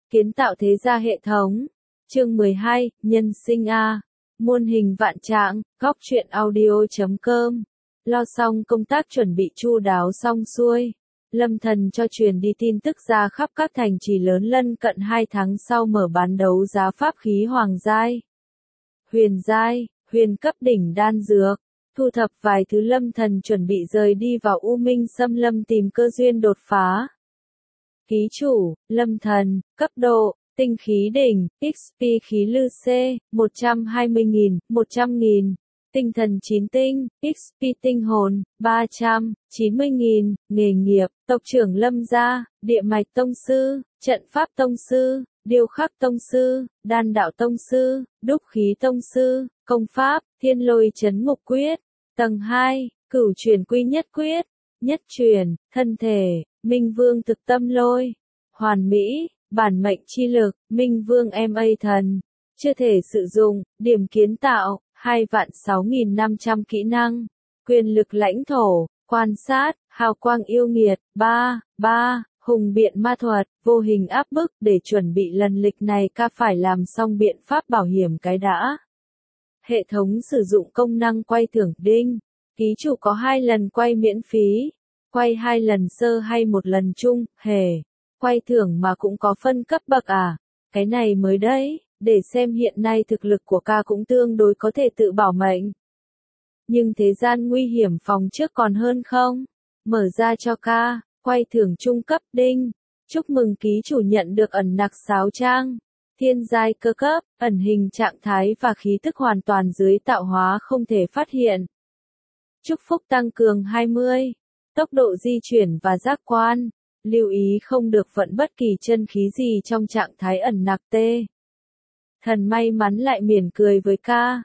Kiến tạo thế gia hệ thống. Chương 12, Nhân sinh A. Muôn hình vạn trạng, góc truyện audio.com. Lo xong công tác chuẩn bị chu đáo xong xuôi. Lâm Thần cho truyền đi tin tức ra khắp các thành trì lớn lân cận 2 tháng sau mở bán đấu giá pháp khí hoàng giai, huyền cấp đỉnh đan dược. Thu thập vài thứ Lâm Thần chuẩn bị rời đi vào U Minh Xâm Lâm tìm cơ duyên đột phá. Ký chủ, Lâm Thần, cấp độ, tinh khí đỉnh, XP khí lư C, 120.000, 100.000. Tinh thần 9 tinh, XP tinh hồn, 390.000, nghề nghiệp, tộc trưởng Lâm gia, địa mạch tông sư, trận pháp tông sư, điêu khắc tông sư, đan đạo tông sư, đúc khí tông sư, công pháp, thiên lôi chấn ngục quyết, tầng 2, cửu truyền quy nhất quyết, nhất truyền, thân thể, minh vương thực tâm lôi, hoàn mỹ, bản mệnh chi lực, minh vương MA thần, chưa thể sử dụng, điểm kiến tạo, 2.6.500 kỹ năng, quyền lực lãnh thổ, quan sát, hào quang yêu nghiệt, 3, hùng biện ma thuật, vô hình áp bức. Để chuẩn bị lần lịch này ca phải làm xong biện pháp bảo hiểm cái đã. Hệ thống sử dụng công năng quay thưởng đinh, ký chủ có 2 lần quay miễn phí, quay 2 lần sơ hay 1 lần chung, quay thưởng mà cũng có phân cấp bậc à, cái này mới đấy. Để xem hiện nay thực lực của ca cũng tương đối có thể tự bảo mệnh. Nhưng thế gian nguy hiểm phòng trước còn hơn không? Mở ra cho ca, quay thưởng trung cấp đinh. Chúc mừng ký chủ nhận được ẩn nặc sáo trang. Thiên giai cơ cấp, ẩn hình trạng thái và khí tức hoàn toàn dưới tạo hóa không thể phát hiện. Chúc phúc tăng cường 20. Tốc độ di chuyển và giác quan. Lưu ý không được vận bất kỳ chân khí gì trong trạng thái ẩn nặc T. Thần may mắn lại mỉm cười với ca.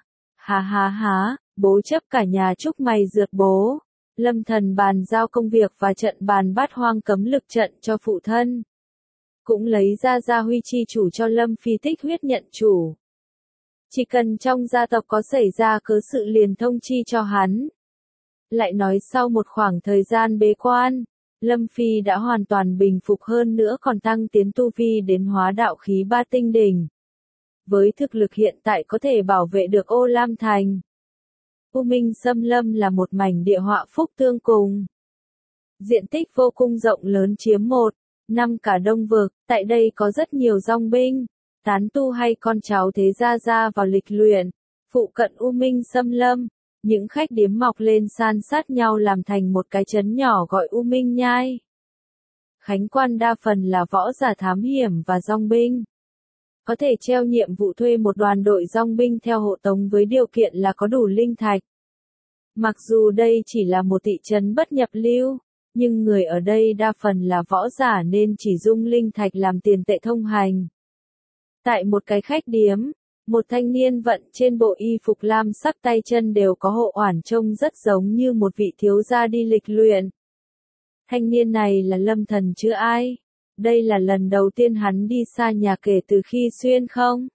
Há, bố chấp cả nhà chúc mày rượt bố. Lâm Thần bàn giao công việc và trận bàn bát hoang cấm lực trận cho phụ thân. Cũng lấy ra gia huy chi chủ cho Lâm Phi tích huyết nhận chủ. Chỉ cần trong gia tộc có xảy ra cớ sự liền thông chi cho hắn. Lại nói sau một khoảng thời gian bế quan, Lâm Phi đã hoàn toàn bình phục hơn nữa còn tăng tiến tu vi đến hóa đạo khí 3 tinh đỉnh. Với thực lực hiện tại có thể bảo vệ được Ô Lam Thành. U Minh Xâm Lâm là một mảnh địa họa phúc tương cùng. Diện tích vô cùng rộng lớn chiếm 1/5 cả Đông Vực, tại đây có rất nhiều dòng binh, tán tu hay con cháu thế gia ra vào lịch luyện. Phụ cận U Minh Xâm Lâm, những khách điếm mọc lên san sát nhau làm thành một cái trấn nhỏ gọi U Minh Nhai. Khánh quan đa phần là võ giả thám hiểm và dòng binh. Có thể treo nhiệm vụ thuê một đoàn đội dòng binh theo hộ tống với điều kiện là có đủ linh thạch. Mặc dù đây chỉ là một thị trấn bất nhập lưu, nhưng người ở đây đa phần là võ giả nên chỉ dùng linh thạch làm tiền tệ thông hành. Tại một cái khách điếm, một thanh niên vận trên bộ y phục lam sắc tay chân đều có hộ oản trông rất giống như một vị thiếu gia đi lịch luyện. Thanh niên này là Lâm Thần chứ ai? Đây là lần đầu tiên hắn đi xa nhà kể từ khi xuyên không.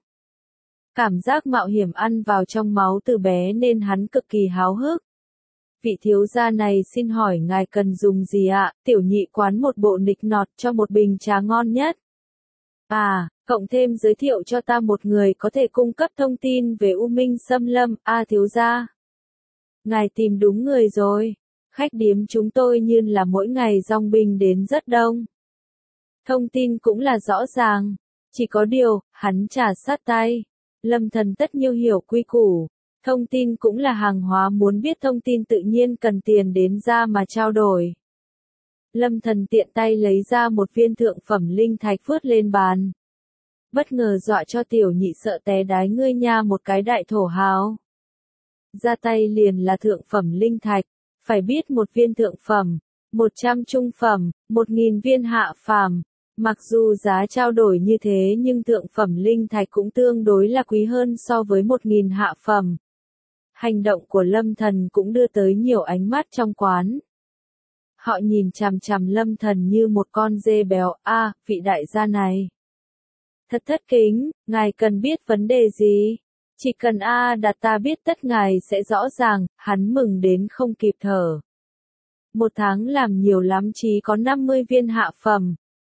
Cảm giác mạo hiểm ăn vào trong máu từ bé nên hắn cực kỳ háo hức. Vị thiếu gia này xin hỏi ngài cần dùng gì ạ? Tiểu nhị quán một bộ nịch nọt cho một bình trà ngon nhất. Cộng thêm giới thiệu cho ta một người có thể cung cấp thông tin về U Minh Xâm Lâm. Thiếu gia. Ngài tìm đúng người rồi. Khách điếm chúng tôi như là mỗi ngày dòng binh đến rất đông. Thông tin cũng là rõ ràng, chỉ có điều, hắn trả sát tay. Lâm Thần tất nhiêu hiểu quy củ, thông tin cũng là hàng hóa muốn biết thông tin tự nhiên cần tiền đến ra mà trao đổi. Lâm Thần tiện tay lấy ra một viên thượng phẩm linh thạch vứt lên bàn. Bất ngờ dọa cho tiểu nhị sợ té đái ngươi nha một cái đại thổ hào. Ra tay liền là thượng phẩm linh thạch, phải biết một viên thượng phẩm, 100 trung phẩm, 1.000 viên hạ phàm. Mặc dù giá trao đổi như thế nhưng thượng phẩm linh thạch cũng tương đối là quý hơn so với 1.000 hạ phẩm. Hành động của Lâm Thần cũng đưa tới nhiều ánh mắt trong quán. Họ nhìn chằm chằm Lâm Thần như một con dê béo. Vị đại gia này. Thật thất kính, ngài cần biết vấn đề gì? Chỉ cần đặt ta biết tất ngài sẽ rõ ràng, hắn mừng đến không kịp thở. 1 tháng làm nhiều lắm chí có 50 viên hạ phẩm.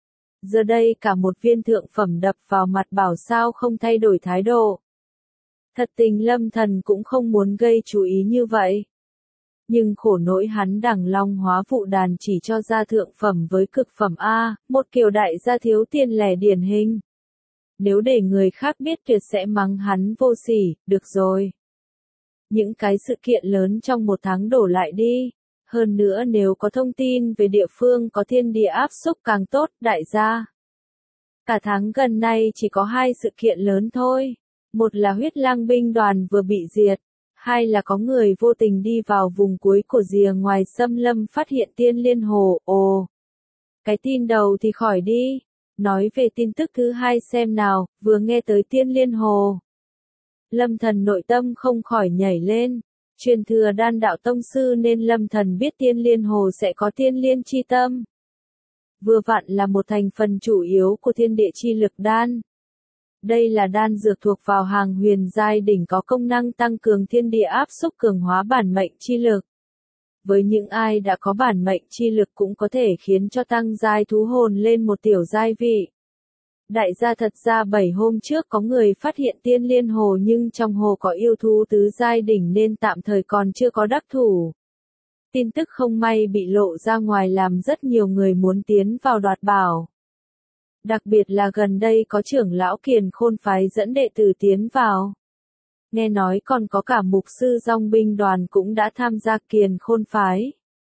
Giờ đây cả một viên thượng phẩm đập vào mặt bảo sao không thay đổi thái độ. Thật tình Lâm Thần cũng không muốn gây chú ý như vậy. Nhưng khổ nỗi hắn đẳng long hóa vụ đàn chỉ cho ra thượng phẩm với cực phẩm A, một kiểu đại gia thiếu tiền lẻ điển hình. Nếu để người khác biết tuyệt sẽ mắng hắn vô sỉ, được rồi. Những cái sự kiện lớn trong một tháng đổ lại đi. Hơn nữa nếu có thông tin về địa phương có thiên địa áp xúc càng tốt, đại gia. Cả tháng gần nay chỉ có 2 sự kiện lớn thôi. Một là huyết lang binh đoàn vừa bị diệt. Hai là có người vô tình đi vào vùng cuối của rìa ngoài xâm lâm phát hiện tiên liên hồ. Ồ, cái tin đầu thì khỏi đi. Nói về tin tức thứ hai xem nào, vừa nghe tới tiên liên hồ. Lâm Thần nội tâm không khỏi nhảy lên. Truyền thừa đan đạo tông sư nên Lâm Thần biết tiên liên hồ sẽ có tiên liên chi tâm. Vừa vặn là một thành phần chủ yếu của thiên địa chi lực đan. Đây là đan dược thuộc vào hàng huyền giai đỉnh có công năng tăng cường thiên địa áp xúc cường hóa bản mệnh chi lực. Với những ai đã có bản mệnh chi lực cũng có thể khiến cho tăng giai thú hồn lên một tiểu giai vị. Đại gia thật ra 7 hôm trước có người phát hiện tiên liên hồ nhưng trong hồ có yêu thú tứ giai đỉnh nên tạm thời còn chưa có đắc thủ. Tin tức không may bị lộ ra ngoài làm rất nhiều người muốn tiến vào đoạt bảo. Đặc biệt là gần đây có trưởng lão Kiền Khôn phái dẫn đệ tử tiến vào. Nghe nói còn có cả mục sư dòng binh đoàn cũng đã tham gia Kiền Khôn phái.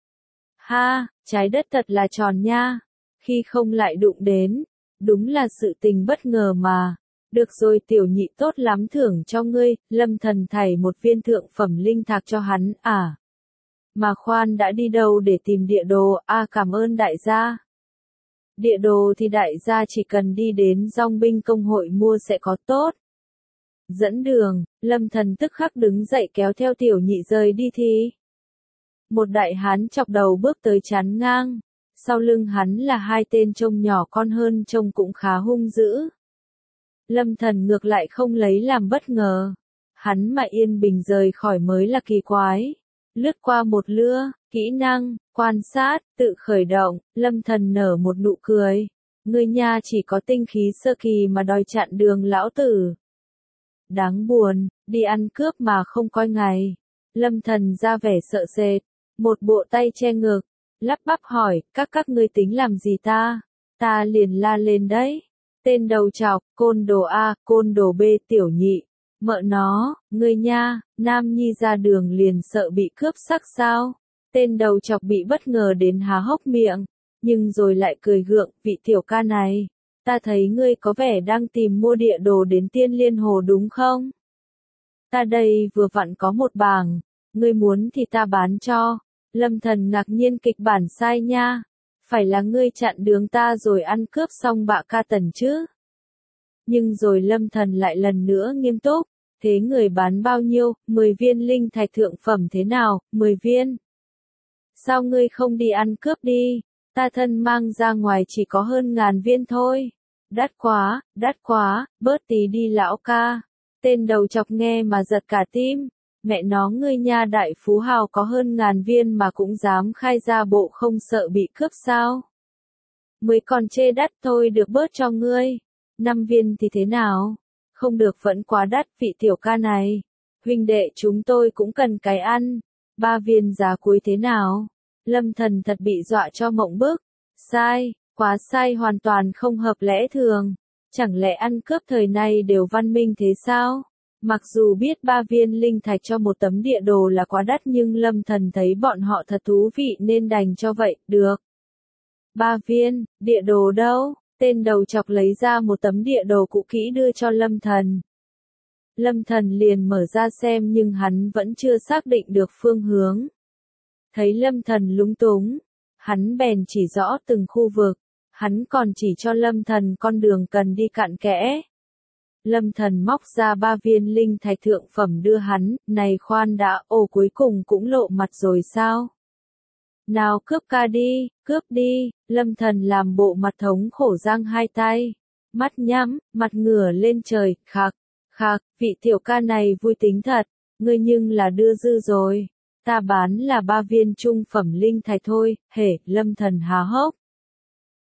Ha, trái đất thật là tròn nha. Khi không lại đụng đến. Đúng là sự tình bất ngờ mà. Được rồi tiểu nhị tốt lắm thưởng cho ngươi, Lâm Thần thảy một viên thượng phẩm linh thạch cho hắn, à. Mà khoan đã đi đâu để tìm địa đồ, cảm ơn đại gia. Địa đồ thì đại gia chỉ cần đi đến dòng binh công hội mua sẽ có tốt. Dẫn đường, Lâm Thần tức khắc đứng dậy kéo theo tiểu nhị rời đi thì. Một đại hán chọc đầu bước tới chắn ngang. Sau lưng hắn là 2 tên trông nhỏ con hơn trông cũng khá hung dữ. Lâm Thần ngược lại không lấy làm bất ngờ. Hắn mà yên bình rời khỏi mới là kỳ quái. Lướt qua một lưa, kỹ năng, quan sát, tự khởi động, Lâm Thần nở một nụ cười. Ngươi nha chỉ có tinh khí sơ kỳ mà đòi chặn đường lão tử. Đáng buồn, đi ăn cướp mà không coi ngày. Lâm Thần ra vẻ sợ sệt, một bộ tay che ngực. Lắp bắp hỏi, các ngươi tính làm gì ta? Ta liền la lên đấy. Tên đầu trọc, côn đồ A, côn đồ B tiểu nhị. Mợ nó, ngươi nha, nam nhi ra đường liền sợ bị cướp sắc sao? Tên đầu trọc bị bất ngờ đến há hốc miệng. Nhưng rồi lại cười gượng, vị tiểu ca này. Ta thấy ngươi có vẻ đang tìm mua địa đồ đến tiên liên hồ đúng không? Ta đây vừa vặn có một bảng. Ngươi muốn thì ta bán cho. Lâm Thần ngạc nhiên kịch bản sai nha. Phải là ngươi chặn đường ta rồi ăn cướp xong bạ ca tần chứ. Nhưng rồi Lâm Thần lại lần nữa nghiêm túc. Thế người bán bao nhiêu, 10 viên linh thạch thượng phẩm thế nào, 10 viên. Sao ngươi không đi ăn cướp đi, ta thân mang ra ngoài chỉ có hơn 1000 viên thôi. Đắt quá, bớt tí đi lão ca. Tên đầu chọc nghe mà giật cả tim. Mẹ nó ngươi nha đại phú hào có hơn 1000 viên mà cũng dám khai ra bộ không sợ bị cướp sao. Mới còn chê đắt thôi được bớt cho ngươi. 5 viên thì thế nào? Không được vẫn quá đắt vị tiểu ca này. Huynh đệ chúng tôi cũng cần cái ăn. 3 viên giá cuối thế nào? Lâm Thần thật bị dọa cho mộng bức. Sai, quá sai hoàn toàn không hợp lẽ thường. Chẳng lẽ ăn cướp thời này đều văn minh thế sao? Mặc dù biết 3 viên linh thạch cho một tấm địa đồ là quá đắt nhưng Lâm Thần thấy bọn họ thật thú vị nên đành cho vậy, được. 3 viên, địa đồ đâu? Tên đầu chọc lấy ra một tấm địa đồ cũ kỹ đưa cho Lâm Thần. Lâm Thần liền mở ra xem nhưng hắn vẫn chưa xác định được phương hướng. Thấy Lâm Thần lúng túng, hắn bèn chỉ rõ từng khu vực, hắn còn chỉ cho Lâm Thần con đường cần đi cặn kẽ. Lâm Thần móc ra 3 viên linh thạch thượng phẩm đưa hắn, này khoan đã, cuối cùng cũng lộ mặt rồi sao? Nào cướp đi, Lâm Thần làm bộ mặt thống khổ giang hai tay, mắt nhắm, mặt ngửa lên trời, khạc, vị tiểu ca này vui tính thật, ngươi nhưng là đưa dư rồi, ta bán là 3 viên trung phẩm linh thạch thôi, Lâm Thần há hốc.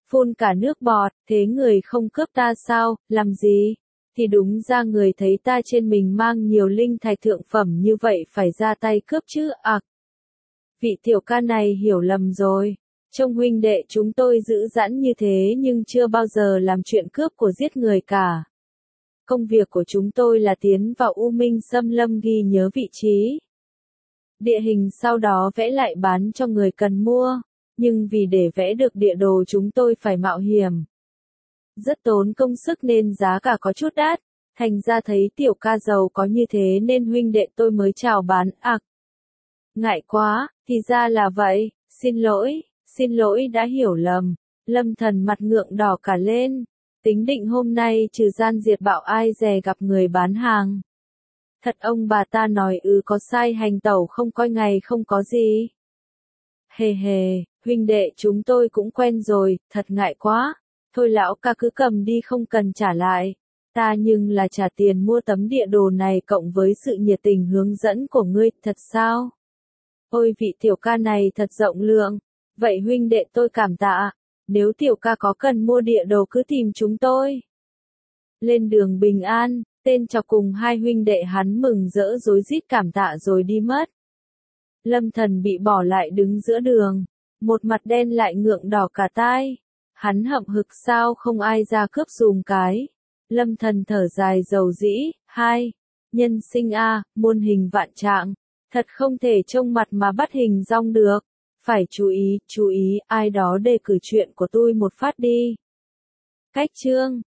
phun cả nước bọt, thế người không cướp ta sao, làm gì? Thì đúng ra người thấy ta trên mình mang nhiều linh thạch thượng phẩm như vậy phải ra tay cướp chứ, vị tiểu ca này hiểu lầm rồi. Trông huynh đệ chúng tôi dữ dãn như thế nhưng chưa bao giờ làm chuyện cướp của giết người cả. Công việc của chúng tôi là tiến vào U Minh Xâm Lâm ghi nhớ vị trí. Địa hình sau đó vẽ lại bán cho người cần mua, nhưng vì để vẽ được địa đồ chúng tôi phải mạo hiểm. Rất tốn công sức nên giá cả có chút đắt, thành ra thấy tiểu ca giàu có như thế nên huynh đệ tôi mới chào bán. Ngại quá, thì ra là vậy, xin lỗi đã hiểu lầm. Lâm Thần mặt ngượng đỏ cả lên, tính định hôm nay trừ gian diệt bạo ai dè gặp người bán hàng. Thật ông bà ta nói có sai hành tẩu không coi ngày không có gì. Hề hề, huynh đệ chúng tôi cũng quen rồi, thật ngại quá. Thôi lão ca cứ cầm đi không cần trả lại. Ta nhưng là trả tiền mua tấm địa đồ này cộng với sự nhiệt tình hướng dẫn của ngươi, thật sao? Ôi vị tiểu ca này thật rộng lượng. Vậy huynh đệ tôi cảm tạ. Nếu tiểu ca có cần mua địa đồ cứ tìm chúng tôi. Lên đường bình an, tên chọc cùng hai huynh đệ hắn mừng rỡ rối rít cảm tạ rồi đi mất. Lâm Thần bị bỏ lại đứng giữa đường, một mặt đen lại ngượng đỏ cả tai. Hắn hậm hực sao không ai ra cướp dùm cái. Lâm Thần thở dài dầu dĩ, nhân sinh muôn hình vạn trạng, thật không thể trông mặt mà bắt hình dong được. Phải chú ý, ai đó đề cử chuyện của tôi một phát đi. Cách chương